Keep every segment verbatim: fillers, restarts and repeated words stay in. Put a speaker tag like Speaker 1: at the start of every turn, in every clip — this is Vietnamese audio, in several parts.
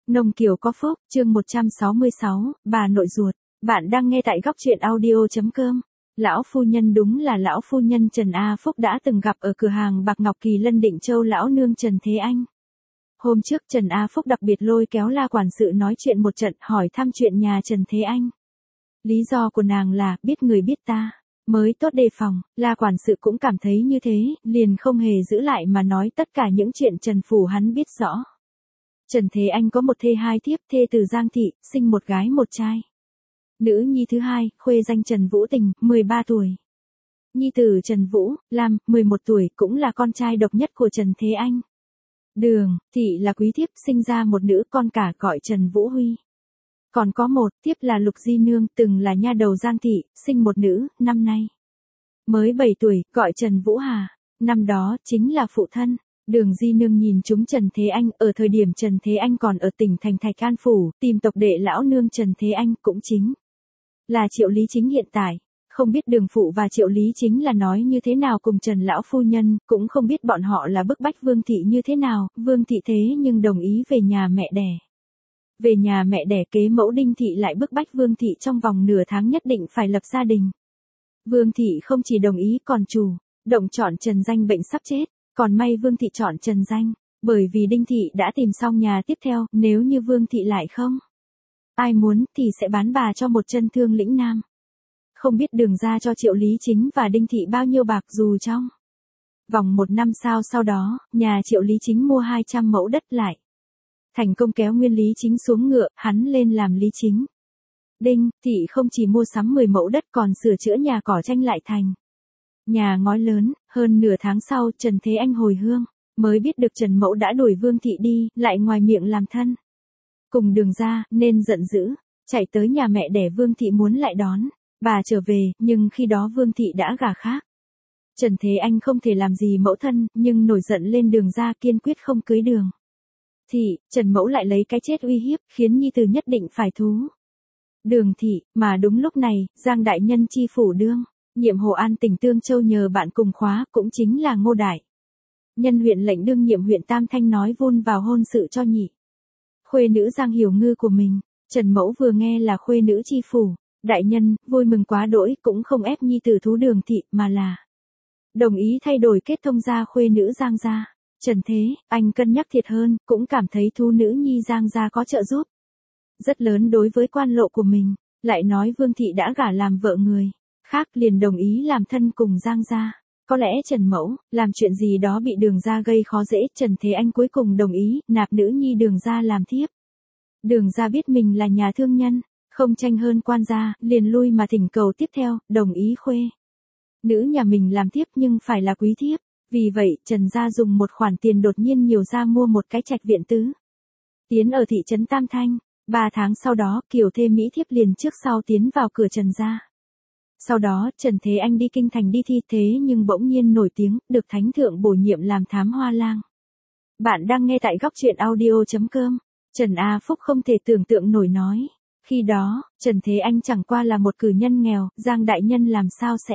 Speaker 1: Nông Kiều có phúc, chương một trăm sáu mươi sáu, bà nội ruột. Bạn đang nghe tại góc truyện audio.com. Lão phu nhân đúng là lão phu nhân Trần A Phúc đã từng gặp ở cửa hàng bạc Ngọc Kỳ Lân Định Châu lão nương Trần Thế Anh. Hôm trước Trần A Phúc đặc biệt lôi kéo La quản sự nói chuyện một trận, hỏi thăm chuyện nhà Trần Thế Anh. Lý do của nàng là biết người biết ta, mới tốt đề phòng. La quản sự cũng cảm thấy như thế, liền không hề giữ lại mà nói tất cả những chuyện Trần phủ hắn biết rõ. Trần Thế Anh có một thê hai thiếp, thê từ Giang Thị, sinh một gái một trai. Nữ nhi thứ hai, khuê danh Trần Vũ Tình, mười ba tuổi. Nhi tử Trần Vũ, Lam, mười một tuổi, cũng là con trai độc nhất của Trần Thế Anh. Đường, Thị là quý thiếp, sinh ra một nữ con cả gọi Trần Vũ Huy. Còn có một thiếp là Lục Di Nương, từng là nha đầu Giang Thị, sinh một nữ, năm nay mới bảy tuổi, gọi Trần Vũ Hà. Năm đó, chính là phụ thân. Đường Di Nương nhìn chúng Trần Thế Anh, ở thời điểm Trần Thế Anh còn ở tỉnh thành Thạch An Phủ, tìm tộc đệ lão nương Trần Thế Anh, cũng chính là Triệu Lý Chính hiện tại. Không biết Đường phụ và Triệu Lý Chính là nói như thế nào cùng Trần lão phu nhân, cũng không biết bọn họ là bức bách Vương Thị như thế nào. Vương Thị thế nhưng đồng ý về nhà mẹ đẻ. Về nhà mẹ đẻ kế mẫu Đinh Thị lại bức bách Vương Thị trong vòng nửa tháng nhất định phải lập gia đình. Vương Thị không chỉ đồng ý còn chủ động chọn Trần Danh bệnh sắp chết. Còn may Vương Thị chọn Trần Danh, bởi vì Đinh Thị đã tìm xong nhà tiếp theo, nếu như Vương Thị lại không ai muốn thì sẽ bán bà cho một chân thương lĩnh nam. Không biết Đường ra cho Triệu Lý Chính và Đinh Thị bao nhiêu bạc dù trong vòng một năm sau sau đó, nhà Triệu Lý Chính mua hai trăm mẫu đất lại. Thành công kéo nguyên Lý Chính xuống ngựa, hắn lên làm Lý Chính. Đinh Thị không chỉ mua sắm mười mẫu đất còn sửa chữa nhà cỏ tranh lại thành nhà ngói lớn. Hơn nửa tháng sau Trần Thế Anh hồi hương, mới biết được Trần Mẫu đã đuổi Vương Thị đi, lại ngoài miệng làm thân cùng Đường ra, nên giận dữ, chạy tới nhà mẹ đẻ Vương Thị muốn lại đón bà trở về, nhưng khi đó Vương Thị đã gả khác. Trần Thế Anh không thể làm gì mẫu thân, nhưng nổi giận lên Đường ra kiên quyết không cưới Đường Thị. Trần Mẫu lại lấy cái chết uy hiếp, khiến nhi tử nhất định phải thú Đường Thị, mà đúng lúc này, Giang đại nhân chi phủ đương nhiệm Hồ An tỉnh Tương Châu nhờ bạn cùng khóa, cũng chính là Ngô đại nhân huyện lệnh đương nhiệm huyện Tam Thanh nói vun vào hôn sự cho nhị khuê nữ Giang Hiểu Ngư của mình. Trần Mẫu vừa nghe là khuê nữ chi phủ đại nhân, vui mừng quá đỗi, cũng không ép nhi tử thú Đường Thị, mà là đồng ý thay đổi kết thông gia khuê nữ Giang gia. Trần Thế Anh cân nhắc thiệt hơn, cũng cảm thấy thú nữ nhi Giang gia có trợ giúp rất lớn đối với quan lộ của mình, lại nói Vương Thị đã gả làm vợ người khác, liền đồng ý làm thân cùng Giang gia. Có lẽ Trần Mẫu làm chuyện gì đó bị Đường gia gây khó dễ, Trần Thế Anh cuối cùng đồng ý nạp nữ nhi Đường gia làm thiếp. Đường gia biết mình là nhà thương nhân, không tranh hơn quan gia, liền lui mà thỉnh cầu tiếp theo, đồng ý khuê nữ nhà mình làm thiếp nhưng phải là quý thiếp. Vì vậy, Trần gia dùng một khoản tiền đột nhiên nhiều ra mua một cái trạch viện tứ tiến ở thị trấn Tam Thanh. Ba tháng sau đó, kiều thê mỹ thiếp liền trước sau tiến vào cửa Trần gia. Sau đó, Trần Thế Anh đi kinh thành đi thi, thế nhưng bỗng nhiên nổi tiếng, được thánh thượng bổ nhiệm làm thám hoa lang. Bạn đang nghe tại góc truyện audio.com. Trần A Phúc không thể tưởng tượng nổi nói. Khi đó, Trần Thế Anh chẳng qua là một cử nhân nghèo, Giang đại nhân làm sao sẽ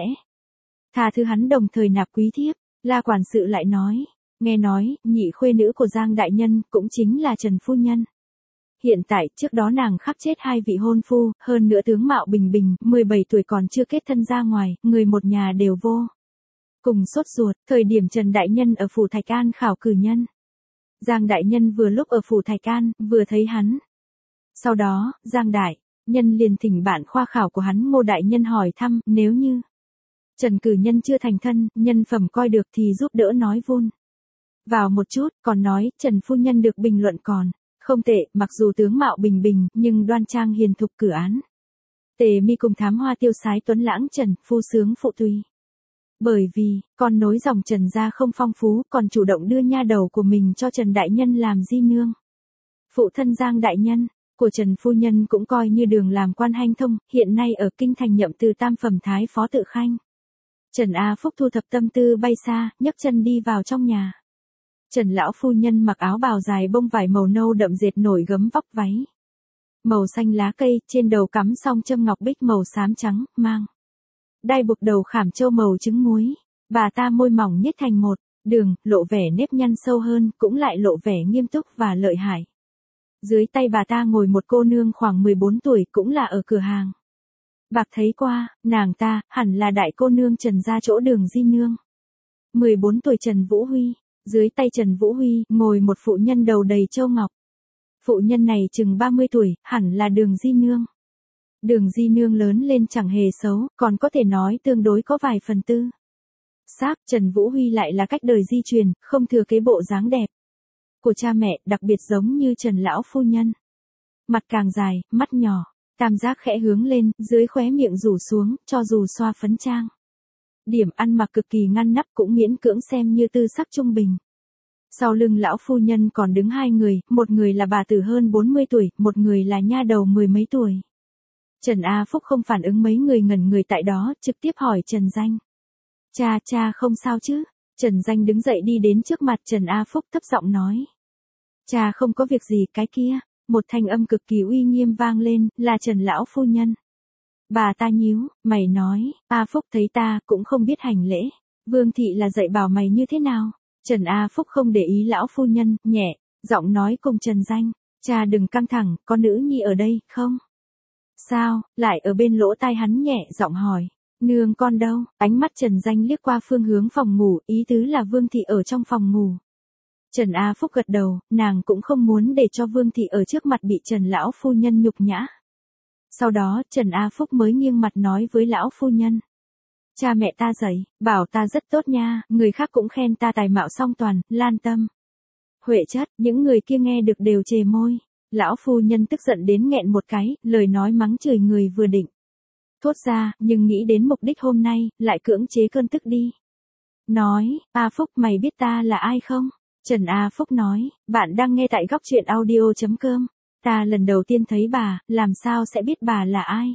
Speaker 1: tha thứ hắn đồng thời nạp quý thiếp. La quản sự lại nói, nghe nói, nhị khuê nữ của Giang đại nhân, cũng chính là Trần phu nhân. Hiện tại, trước đó nàng khắc chết hai vị hôn phu, hơn nữa tướng mạo bình bình, mười bảy tuổi còn chưa kết thân ra ngoài, người một nhà đều vô cùng sốt ruột. Thời điểm Trần đại nhân ở phủ Thạch An khảo cử nhân, Giang đại nhân vừa lúc ở phủ Thạch An, vừa thấy hắn. Sau đó, Giang đại nhân liền thỉnh bạn khoa khảo của hắn Ngô đại nhân hỏi thăm, nếu như Trần cử nhân chưa thành thân, nhân phẩm coi được thì giúp đỡ nói vun vào một chút, còn nói, Trần phu nhân được bình luận còn không tệ, mặc dù tướng mạo bình bình, nhưng đoan trang hiền thục cử án. Tề mi cùng thám hoa tiêu sái tuấn lãng Trần, phu sướng phụ tùy. Bởi vì, con nối dòng Trần gia không phong phú, còn chủ động đưa nha đầu của mình cho Trần đại nhân làm di nương. Phụ thân Giang đại nhân của Trần phu nhân cũng coi như Đường làm quan hanh thông, hiện nay ở kinh thành nhậm từ tam phẩm thái phó tự khanh. Trần A Phúc thu thập tâm tư bay xa, nhấc chân đi vào trong nhà. Trần lão phu nhân mặc áo bào dài bông vải màu nâu đậm dệt nổi gấm vóc váy màu xanh lá cây, trên đầu cắm song châm ngọc bích màu xám trắng, mang đai buộc đầu khảm châu màu trứng muối. Bà ta môi mỏng nhếch thành một đường, lộ vẻ nếp nhăn sâu hơn, cũng lại lộ vẻ nghiêm túc và lợi hại. Dưới tay bà ta ngồi một cô nương khoảng mười bốn tuổi cũng là ở cửa hàng. Bạc thấy qua, nàng ta, hẳn là đại cô nương Trần gia chỗ Đường Di Nương. mười bốn tuổi Trần Vũ Huy, dưới tay Trần Vũ Huy ngồi một phụ nhân đầu đầy châu ngọc. Phụ nhân này chừng ba mươi tuổi, hẳn là Đường Di Nương. Đường Di Nương lớn lên chẳng hề xấu, còn có thể nói tương đối có vài phần tư. Xác, Trần Vũ Huy lại là cách đời di truyền, không thừa kế bộ dáng đẹp của cha mẹ, đặc biệt giống như Trần lão phu nhân. Mặt càng dài, mắt nhỏ, tam giác khẽ hướng lên, dưới khóe miệng rủ xuống, cho dù xoa phấn trang. Điểm ăn mặc cực kỳ ngăn nắp cũng miễn cưỡng xem như tư sắc trung bình. Sau lưng lão phu nhân còn đứng hai người, một người là bà tử hơn bốn mươi tuổi, một người là nha đầu mười mấy tuổi. Trần A Phúc không phản ứng mấy người ngẩn người tại đó, trực tiếp hỏi Trần Danh. Cha, cha không sao chứ? Trần Danh đứng dậy đi đến trước mặt Trần A Phúc thấp giọng nói. Cha không có việc gì, cái kia. Một thanh âm cực kỳ uy nghiêm vang lên, là Trần lão phu nhân. Bà ta nhíu, mày nói, A Phúc thấy ta cũng không biết hành lễ. Vương thị là dạy bảo mày như thế nào? Trần A Phúc không để ý lão phu nhân, nhẹ, giọng nói cùng Trần Danh. Cha đừng căng thẳng, có nữ nhi ở đây, không? Sao, lại ở bên lỗ tai hắn nhẹ giọng hỏi. Nương con đâu? Ánh mắt Trần Danh liếc qua phương hướng phòng ngủ, ý tứ là Vương thị ở trong phòng ngủ. Trần A Phúc gật đầu, nàng cũng không muốn để cho Vương thị ở trước mặt bị Trần lão phu nhân nhục nhã. Sau đó, Trần A Phúc mới nghiêng mặt nói với lão phu nhân. Cha mẹ ta dạy, bảo ta rất tốt nha, người khác cũng khen ta tài mạo song toàn, lan tâm. Huệ chất, những người kia nghe được đều chề môi. Lão phu nhân tức giận đến nghẹn một cái, lời nói mắng chửi người vừa định thốt ra, nhưng nghĩ đến mục đích hôm nay, lại cưỡng chế cơn tức đi. Nói, A Phúc mày biết ta là ai không? Trần A Phúc nói, bạn đang nghe tại góc truyện audio chấm com. Ta lần đầu tiên thấy bà, làm sao sẽ biết bà là ai?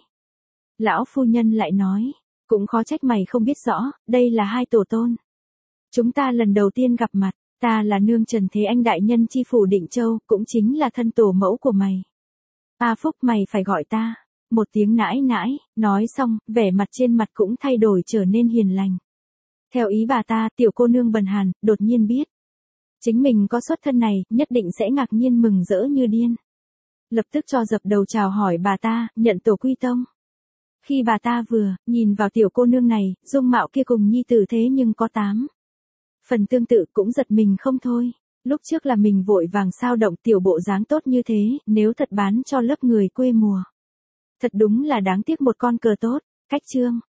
Speaker 1: Lão phu nhân lại nói, cũng khó trách mày không biết rõ, đây là hai tổ tôn. Chúng ta lần đầu tiên gặp mặt, ta là nương Trần Thế Anh đại nhân chi phủ Định Châu, cũng chính là thân tổ mẫu của mày. A Phúc mày phải gọi ta. Một tiếng nãi nãi, nói xong, vẻ mặt trên mặt cũng thay đổi trở nên hiền lành. Theo ý bà ta, tiểu cô nương bần hàn, đột nhiên biết. Chính mình có xuất thân này, nhất định sẽ ngạc nhiên mừng rỡ như điên. Lập tức cho dập đầu chào hỏi bà ta, nhận tổ quy tông. Khi bà ta vừa, nhìn vào tiểu cô nương này, dung mạo kia cùng nhi tử thế nhưng có tám. Phần tương tự cũng giật mình không thôi. Lúc trước là mình vội vàng sao động tiểu bộ dáng tốt như thế, nếu thật bán cho lớp người quê mùa. Thật đúng là đáng tiếc một con cờ tốt, cách chương.